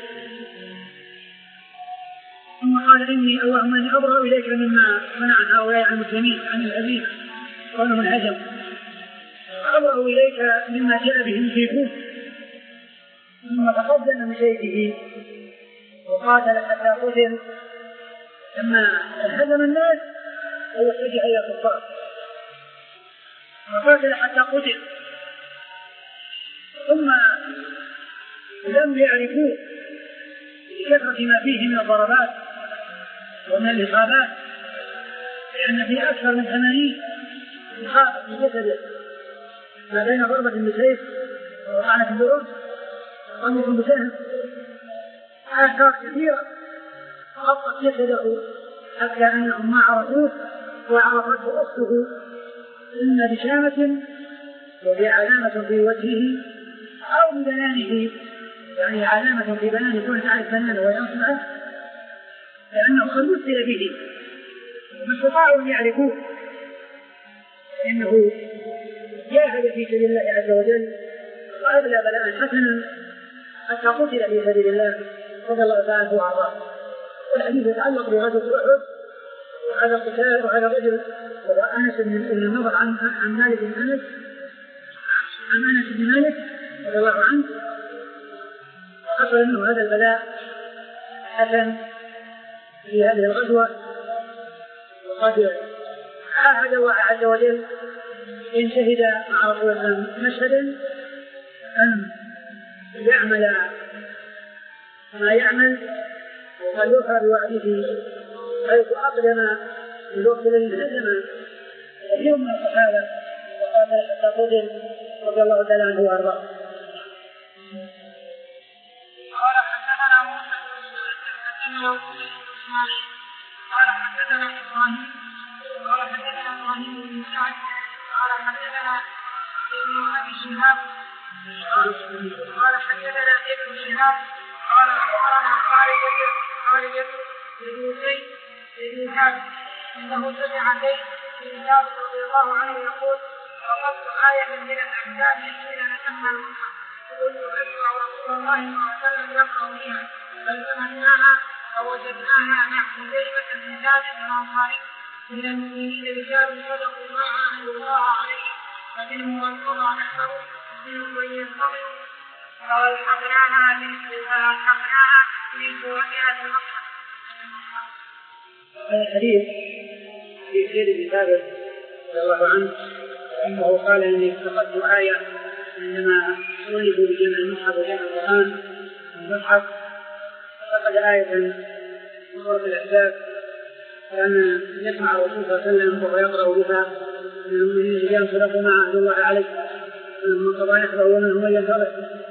ثم قال: إني اللهم إني أبرأ إليك مما منع هؤلاء المسلمين عن الأبي وأنهم الهجم، أبرأ إليك مما جاء بهم فيكم. ثم تقدم بسيفه وقاتل حتى قتل، لما انهزم الناس هو اتجه إلى الكفار وقاتل حتى قتل، ثم لم يعرفوه بكثرة ما فيه من الضربات ومن الإصابات، لأن فيه أكثر من ثمانين إصابة في جسده ما بين ضربة بالسيف وطعنة بالرمح وطعنة بسهم، آثار كثيرة غطت جسده حتى أنهم ما عرفوه وعرفته أخته إما بشامة وبعلامة في وجهه أو ببنانه، يعني علامة في بنانه يكون تعرف بنانه وينصنعه، لأنه قد مثل به فاستطاعوا أن يعرفوه إنه جاهد في سبيل الله عز وجل وأبلى بلاء حسنا حتى قتل في سبيل الله رضي الله تعالى عنه وأرضاه. والحديث يتعلق بغزوة أحد وهذا القتال وهذا الرجل وهو أنس بن النضر عن عن مالك بن أنس عن أنس بن مالك رضي الله عنه، حصل منه هذا البلاء حسن في هذه الغزوة، وقد عاهد الله عز وجل إن شهد مع رسول الله مشهدا أن يعمل ما يعمل ويوفى بوعده، حيث أقدم في الوقت الذي هزم كثير من الصحابة وقاتل حتى قتل رضي الله تعالى عنه وأرضاه. قال حدثنا موسى حدثنا إسماعيل قال حدثنا إبراهيم قال حدثنا إبراهيم بن سعد قال حدثنا ابن أبي شهاب قال حدثنا ابن شهاب قال أخبرنا خالد خالد بن زيد بن كعب أنه سمع زيد بن كعب رضي الله عنه يقول: وقفت آية من الأحكام حين نسمى المصحف قلت أسمع رسول الله صلى الله عليه وسلم يقرأ بها فالتمسناها فوجدناها مع حذيفة بن ثابت الأنصاري: من المؤمنين رجال صدقوا ما عاهدوا الله عليه فمنهم من قضى نحبه ومنهم من ينتظر فألحقناها فألحقناها في سورتها في المصحف. هذا الحديث في زيد بن ثابت رضي الله عنه أنه قال إني فقدت آية عندما ولدوا بجمع المصحف وجمع القرآن المصحف، فقد آية من سورة الأحزاب كان يسمع الرسول صلى الله عليه وسلم وهو يقرأ بها: من المؤمنين رجال صدقوا ما عاهدوا الله عليه من قضى نحبه ومنهم من ينتظر.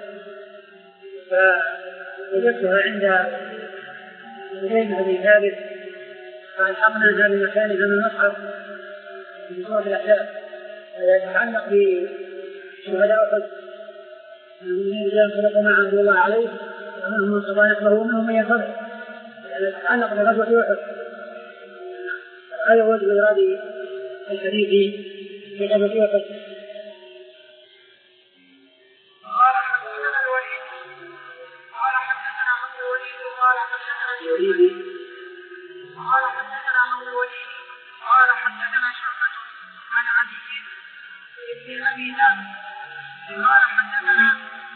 فوجدتها عند زيد بن ثابت فألحقناها بمكانها من المصحف في سورة الأحزاب. هذا يتعلق بشهداء أحد: من المؤمنين رجال صدقوا ما عاهدوا الله عليه ومنهم من قضى نحبه ومنهم من ينتظر، يعني يتعلق بغزوة أحد. هذا وجه إرادة الحديث في غزوة أحد. قال حدثنا الوليد قال حدثنا عبد الوليد قال حدثنا الوليد قال حدثنا عبد الوليد قال حدثنا شعبة عن عدي بن أبي ثابت قال حدثنا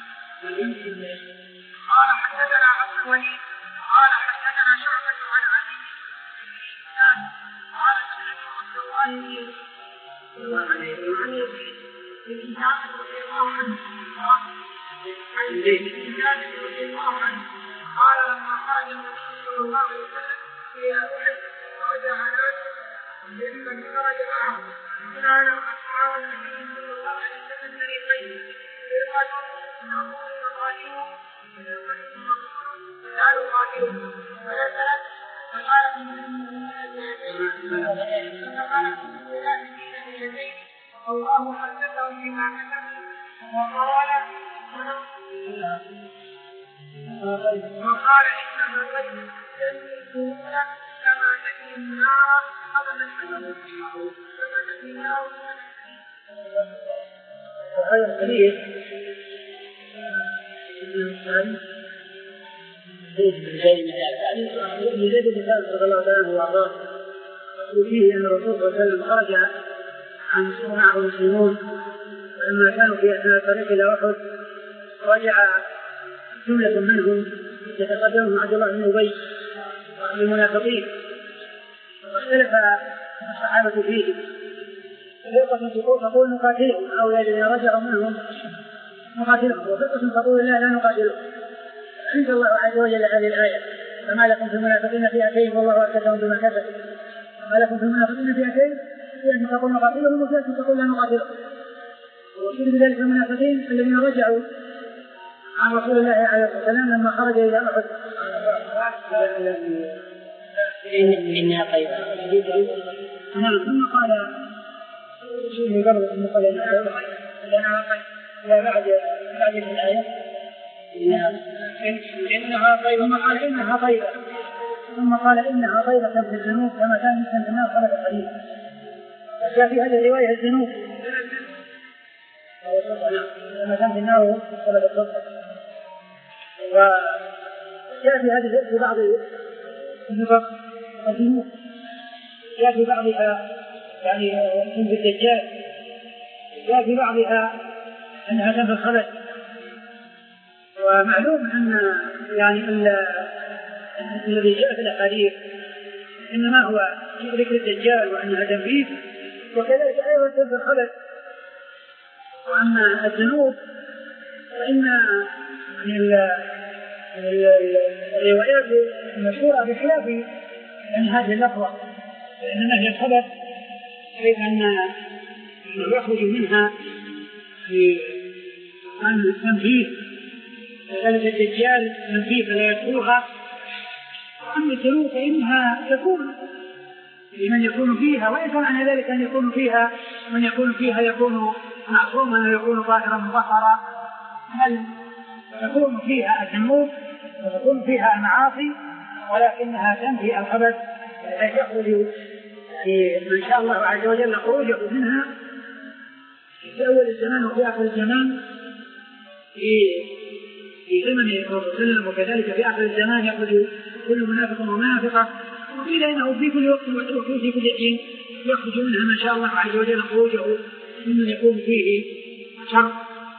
قال حدثنا عبد الوليد قال حدثنا شعبة عن عدي بن ثابت قال سمعت عبد الله وعن يزيد بن ثابت رضي الله عنه عن زيد بن ثابت رضي الله عنه قال: لما قال النبي صلى الله عليه وسلم في أحد وجاء ناس ممن خرج معه كان أصحاب النبي صلى الله عليه وسلم فريقين: فرقة نقول نقاتلهم لا نقاتلهم فنزلت فقالت النبي الله حدثهم بما كتب وقال وقال إنما قد تنسون كما تكي النار قبل الحدث كما تكي النار. وهذا الحديث زيد بن ثابت رضي الله عنه وارضاه وفيه ان الرسول صلى الله عليه وسلم خرج عن معه المسلمون، ولما كانوا في اثناء الطريق الى احد رجع جمله منهم يتقدمهم عبد الله بن ابي وعن المنافقين، واختلف الصحابه فيه. فرقه تقول نقاتلهم او الذين رجعوا منهم نقاتلهم، وفرقه تقول لا لا نقاتلهم. أنزل الله عز وجل هذه الآية: فما لكم في المنافقين فئتين والله أركسهم بما كسبوا. ما لكم في المنافقين فئتين، فئة تقول نقاتلهم وفئة تقول لا نقاتلهم. ويريد بذلك المنافقين الذين رجعوا عن رسول الله عليه الصلاة والسلام لما خرج إلى أحد. إنها طيبة. نعم. ثم قال شيء قبل ثم قال إنها طيبة بعد بعد الآية إنها إنها طيبة ثم قال إنها طيبة ثم قال إنها طيبة في الذنوب كما كان يسمى في النار خلف الحديث. جاء في هذه الرواية الذنوب كما كان في النار خلف الصدق. وجاء في هذه في بعض النقط الذنوب جاء في بعضها يعني في الدجال، جاء في بعضها أنها تنفي الخبث. ومعلوم أن يعني الذي جاء في الأحاديث إنما هو ذكر الدجال وأنها تنفيه، وكذلك أيضا تنفي الخبث وأما الذنوب فإن الروايات المشهورة بخلاف يعني هذه اللفظة، لأن نهي الخبث كيف أن يخرج منها في تنفيذ، كذلك الدجال تنفيذ فلا يدخلها. وأما الذنوب فإنها تكون لمن يكون فيها، وليس معنى ذلك أن يكون فيها من يكون فيها يكون معصوما ويكون طاهرا مطهرا، بل تكون فيها الذنوب وتكون فيها المعاصي، ولكنها تنفي الخبث الذي يخرج من شاء الله عز وجل خروجه منها في أول الزمان وفي آخر الزمان في في زمن الرسول صلى الله عليه وسلم، وكذلك في آخر الزمان يخرج كل منافق ومنافقة، وقيل إنه في كل وقت وفي كل حين يخرج منها من شاء الله عز وجل خروجه ممن يكون فيه شر.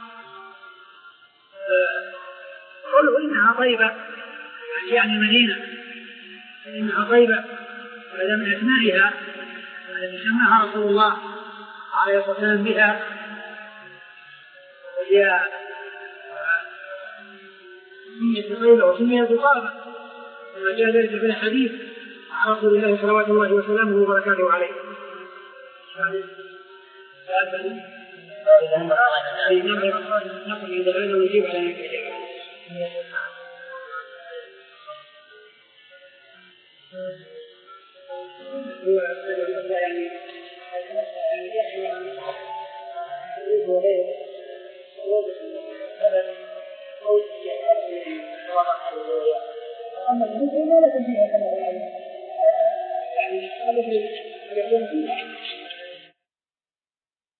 قالوا إنها طيبة يعني المدينة، إنها طيبة، وهذا من أسمائها التي سماها رسول الله عليه الصلاة والسلام بها، وهي سميت طيبة وسميت طابة كما جاء ذلك في الحديث عن رسول الله صلوات الله وسلامه وبركاته عليه. نقل إذا غير ونجيب على نكرة